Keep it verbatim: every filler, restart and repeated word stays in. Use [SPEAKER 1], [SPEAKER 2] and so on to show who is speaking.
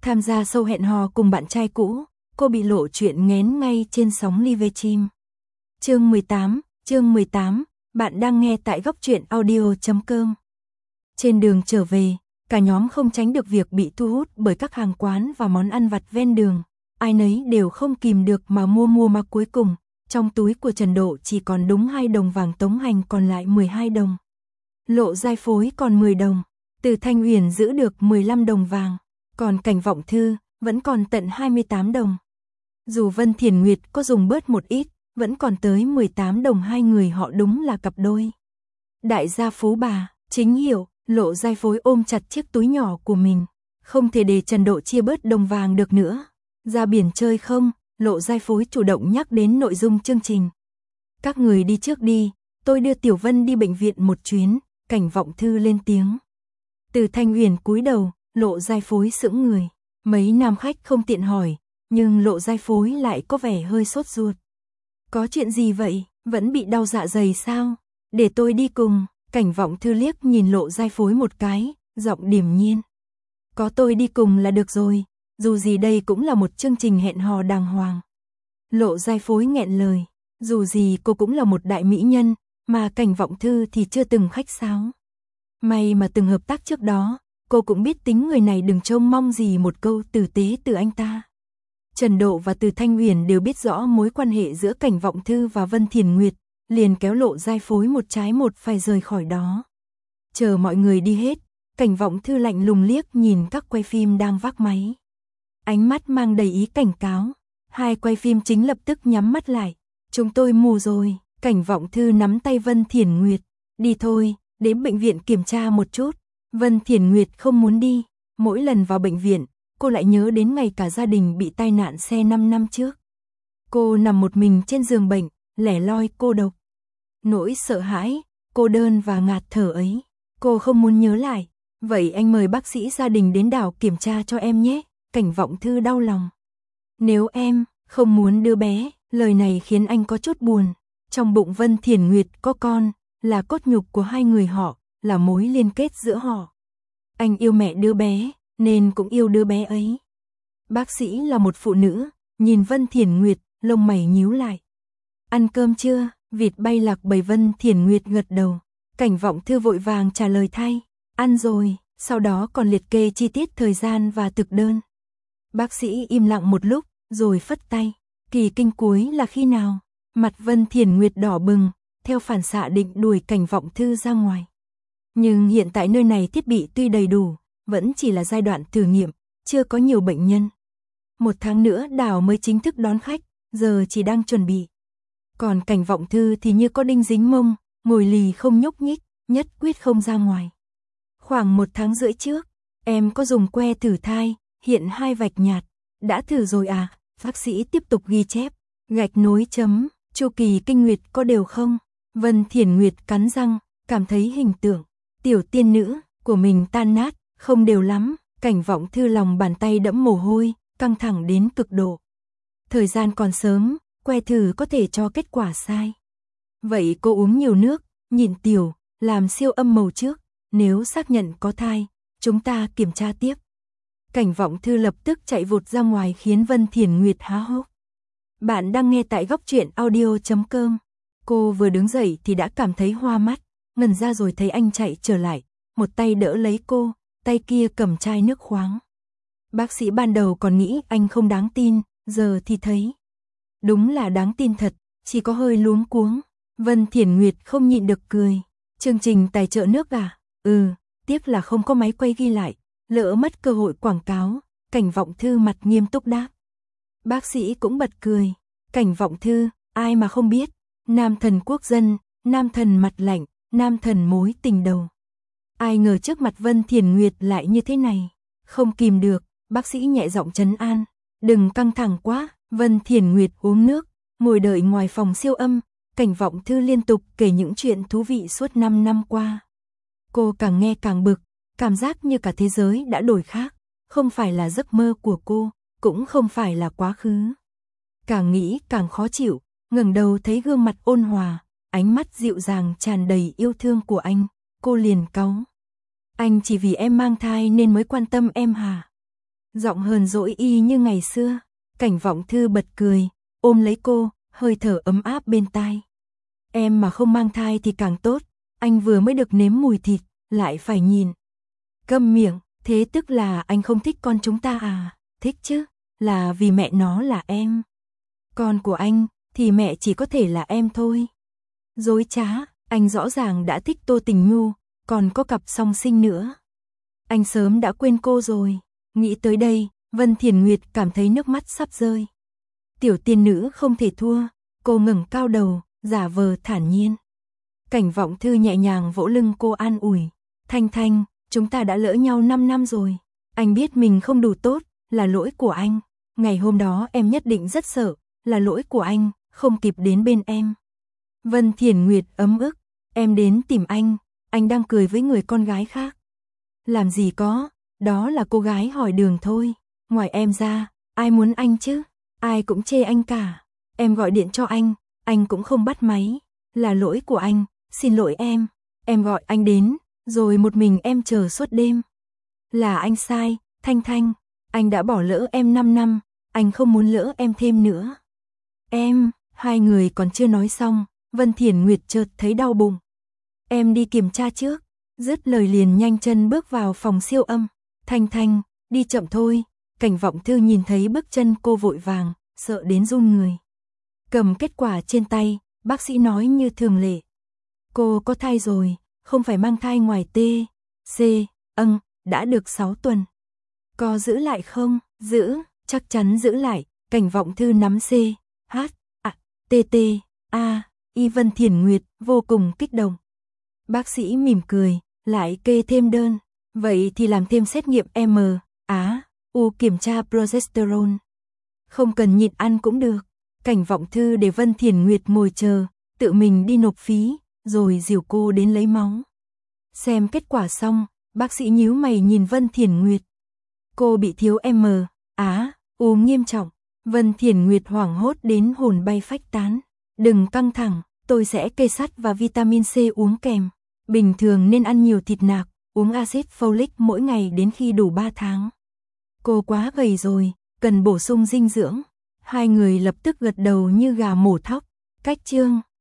[SPEAKER 1] Tham gia show hẹn hò cùng bạn trai cũ, cô bị lộ chuyện nghén ngay trên sóng live stream. Chương mười tám, chương mười tám, bạn đang nghe tại góc truyện audio chấm com. Trên đường trở về, cả nhóm không tránh được việc bị thu hút bởi các hàng quán và món ăn vặt ven đường. Ai nấy đều không kìm được mà mua mua mà cuối cùng, trong túi của Trần Độ chỉ còn đúng hai đồng vàng Tống Hành còn lại mười hai đồng. Lộ Giai phối còn mười đồng, Từ Thanh Uyển giữ được mười lăm đồng vàng, còn Cảnh Vọng Thư vẫn còn tận hai mươi tám đồng. Dù Vân Thiền Nguyệt có dùng bớt một ít, vẫn còn tới mười tám đồng, hai người họ đúng là cặp đôi. Đại gia phú bà, chính hiệu, Lộ Giai phối ôm chặt chiếc túi nhỏ của mình, không thể để Trần Độ chia bớt đồng vàng được nữa. Ra biển chơi không? Lộ Giai phối chủ động nhắc đến nội dung chương trình. Các người đi trước đi, tôi đưa Tiểu Vân đi bệnh viện một chuyến, Cảnh Vọng Thư lên tiếng. Từ Thanh Uyển cúi đầu, Lộ Giai phối sững người. Mấy nam khách không tiện hỏi, nhưng Lộ Giai phối lại có vẻ hơi sốt ruột. Có chuyện gì vậy? Vẫn bị đau dạ dày sao? Để tôi đi cùng. Cảnh Vọng Thư liếc nhìn Lộ Giai phối một cái, giọng điềm nhiên. Có tôi đi cùng là được rồi, dù gì đây cũng là một chương trình hẹn hò đàng hoàng. Lộ Giai phối nghẹn lời, dù gì cô cũng là một đại mỹ nhân, mà Cảnh Vọng Thư thì chưa từng khách sáo. May mà từng hợp tác trước đó, cô cũng biết tính người này, đừng trông mong gì một câu tử tế từ anh ta. Trần Độ và Từ Thanh Uyển đều biết rõ mối quan hệ giữa Cảnh Vọng Thư và Vân Thiền Nguyệt, liền kéo Lộ Giai phối một trái một phải rời khỏi đó. Chờ mọi người đi hết, Cảnh Vọng Thư lạnh lùng liếc nhìn các quay phim đang vác máy. Ánh mắt mang đầy ý cảnh cáo. Hai quay phim chính lập tức nhắm mắt lại. Chúng tôi mù rồi. Cảnh Vọng Thư nắm tay Vân Thiền Nguyệt. Đi thôi, đến bệnh viện kiểm tra một chút. Vân Thiền Nguyệt không muốn đi. Mỗi lần vào bệnh viện, cô lại nhớ đến ngày cả gia đình bị tai nạn xe năm năm trước. Cô nằm một mình trên giường bệnh, lẻ loi cô độc. Nỗi sợ hãi, cô đơn và ngạt thở ấy, cô không muốn nhớ lại. Vậy anh mời bác sĩ gia đình đến đảo kiểm tra cho em nhé. Cảnh Vọng Thư đau lòng. Nếu em không muốn đứa bé, lời này khiến anh có chút buồn. Trong bụng Vân Thiền Nguyệt có con, là cốt nhục của hai người họ, là mối liên kết giữa họ. Anh yêu mẹ đứa bé, nên cũng yêu đứa bé ấy. Bác sĩ là một phụ nữ, nhìn Vân Thiền Nguyệt, lông mày nhíu lại. Ăn cơm chưa? Vịt bay lạc bầy. Vân Thiền Nguyệt gật đầu. Cảnh Vọng Thư vội vàng trả lời thay. Ăn rồi, sau đó còn liệt kê chi tiết thời gian và thực đơn. Bác sĩ im lặng một lúc, rồi phất tay. Kỳ kinh cuối là khi nào? Mặt Vân Thiền Nguyệt đỏ bừng, theo phản xạ định đuổi Cảnh Vọng Thư ra ngoài. Nhưng hiện tại nơi này thiết bị tuy đầy đủ, vẫn chỉ là giai đoạn thử nghiệm, chưa có nhiều bệnh nhân. Một tháng nữa đảo mới chính thức đón khách, giờ chỉ đang chuẩn bị. Còn Cảnh Vọng Thư thì như có đinh dính mông, ngồi lì không nhúc nhích, nhất quyết không ra ngoài. Khoảng một tháng rưỡi trước, em có dùng que thử thai, hiện hai vạch nhạt. Đã thử rồi à? Bác sĩ tiếp tục ghi chép. Gạch nối chấm, chu kỳ kinh nguyệt có đều không? Vân Thiền Nguyệt cắn răng, cảm thấy hình tượng tiểu tiên nữ của mình tan nát, không đều lắm. Cảnh Vọng Thư lòng bàn tay đẫm mồ hôi, căng thẳng đến cực độ. Thời gian còn sớm, que thử có thể cho kết quả sai. Vậy cô uống nhiều nước, nhịn tiểu, làm siêu âm màu trước. Nếu xác nhận có thai, chúng ta kiểm tra tiếp. Cảnh Vọng Thư lập tức chạy vụt ra ngoài khiến Vân Thiền Nguyệt há hốc. Bạn đang nghe tại góc truyện audio chấm com. Cô vừa đứng dậy thì đã cảm thấy hoa mắt, ngẩn ra rồi thấy anh chạy trở lại, một tay đỡ lấy cô, tay kia cầm chai nước khoáng. Bác sĩ ban đầu còn nghĩ anh không đáng tin, giờ thì thấy đúng là đáng tin thật, chỉ có hơi luống cuống. Vân Thiền Nguyệt không nhịn được cười. Chương trình tài trợ nước à? Ừ, tiếc là không có máy quay ghi lại, lỡ mất cơ hội quảng cáo. Cảnh Vọng Thư mặt nghiêm túc đáp. Bác sĩ cũng bật cười. Cảnh Vọng Thư, ai mà không biết, nam thần quốc dân, nam thần mặt lạnh, nam thần mối tình đầu. Ai ngờ trước mặt Vân Thiền Nguyệt lại như thế này. Không kìm được, bác sĩ nhẹ giọng trấn an. Đừng căng thẳng quá. Vân Thiền Nguyệt uống nước, ngồi đợi ngoài phòng siêu âm. Cảnh Vọng Thư liên tục kể những chuyện thú vị suốt năm năm qua. Cô càng nghe càng bực, cảm giác như cả thế giới đã đổi khác, không phải là giấc mơ của cô, cũng không phải là quá khứ. Càng nghĩ càng khó chịu, ngẩng đầu thấy gương mặt ôn hòa, ánh mắt dịu dàng tràn đầy yêu thương của anh, cô liền cáu. Anh chỉ vì em mang thai nên mới quan tâm em hả? Giọng hờn dỗi y như ngày xưa. Cảnh Vọng Thư bật cười, ôm lấy cô, hơi thở ấm áp bên tai. Em mà không mang thai thì càng tốt, anh vừa mới được nếm mùi thịt, lại phải nhìn. Câm miệng, thế tức là anh không thích con chúng ta à? Thích chứ, là vì mẹ nó là em. Con của anh, thì mẹ chỉ có thể là em thôi. Dối trá, anh rõ ràng đã thích Tô Tình Nhu, còn có cặp song sinh nữa. Anh sớm đã quên cô rồi. Nghĩ tới đây, Vân Thiền Nguyệt cảm thấy nước mắt sắp rơi. Tiểu tiên nữ không thể thua, cô ngẩng cao đầu, giả vờ thản nhiên. Cảnh Vọng Thư nhẹ nhàng vỗ lưng cô an ủi. Thanh Thanh, chúng ta đã lỡ nhau năm năm rồi. Anh biết mình không đủ tốt, là lỗi của anh. Ngày hôm đó em nhất định rất sợ, là lỗi của anh, không kịp đến bên em. Vân Thiền Nguyệt ấm ức, em đến tìm anh, anh đang cười với người con gái khác. Làm gì có, đó là cô gái hỏi đường thôi. Ngoài em ra, ai muốn anh chứ? Ai cũng chê anh cả. Em gọi điện cho anh, anh cũng không bắt máy. Là lỗi của anh, xin lỗi em. Em gọi anh đến, rồi một mình em chờ suốt đêm. Là anh sai, Thanh Thanh. Anh đã bỏ lỡ em năm năm, anh không muốn lỡ em thêm nữa. Em, hai người còn chưa nói xong, Vân Thiền Nguyệt chợt thấy đau bụng. Em đi kiểm tra trước. Dứt lời liền nhanh chân bước vào phòng siêu âm. Thanh Thanh, đi chậm thôi. Cảnh Vọng Thư nhìn thấy bước chân cô vội vàng, sợ đến run người. Cầm kết quả trên tay, bác sĩ nói như thường lệ. Cô có thai rồi, không phải mang thai ngoài T, C, âng, đã được sáu tuần. Có giữ lại không? Giữ, chắc chắn giữ lại. Cảnh Vọng Thư nắm C, H, A, T, T, A, Y. Vân Thiền Nguyệt vô cùng kích động. Bác sĩ mỉm cười, lại kê thêm đơn. Vậy thì làm thêm xét nghiệm M, Á, U kiểm tra progesterone. Không cần nhịn ăn cũng được. Cảnh Vọng Thư để Vân Thiền Nguyệt ngồi chờ, tự mình đi nộp phí, rồi dìu cô đến lấy máu. Xem kết quả xong, bác sĩ nhíu mày nhìn Vân Thiền Nguyệt. Cô bị thiếu M, Á, U nghiêm trọng. Vân Thiền Nguyệt hoảng hốt đến hồn bay phách tán. Đừng căng thẳng, tôi sẽ kê sắt và vitamin C uống kèm. Bình thường nên ăn nhiều thịt nạc, uống axit folic mỗi ngày đến khi đủ ba tháng. Cô quá gầy rồi, cần bổ sung dinh dưỡng. Hai người lập tức gật đầu như gà mổ thóc. Cách chương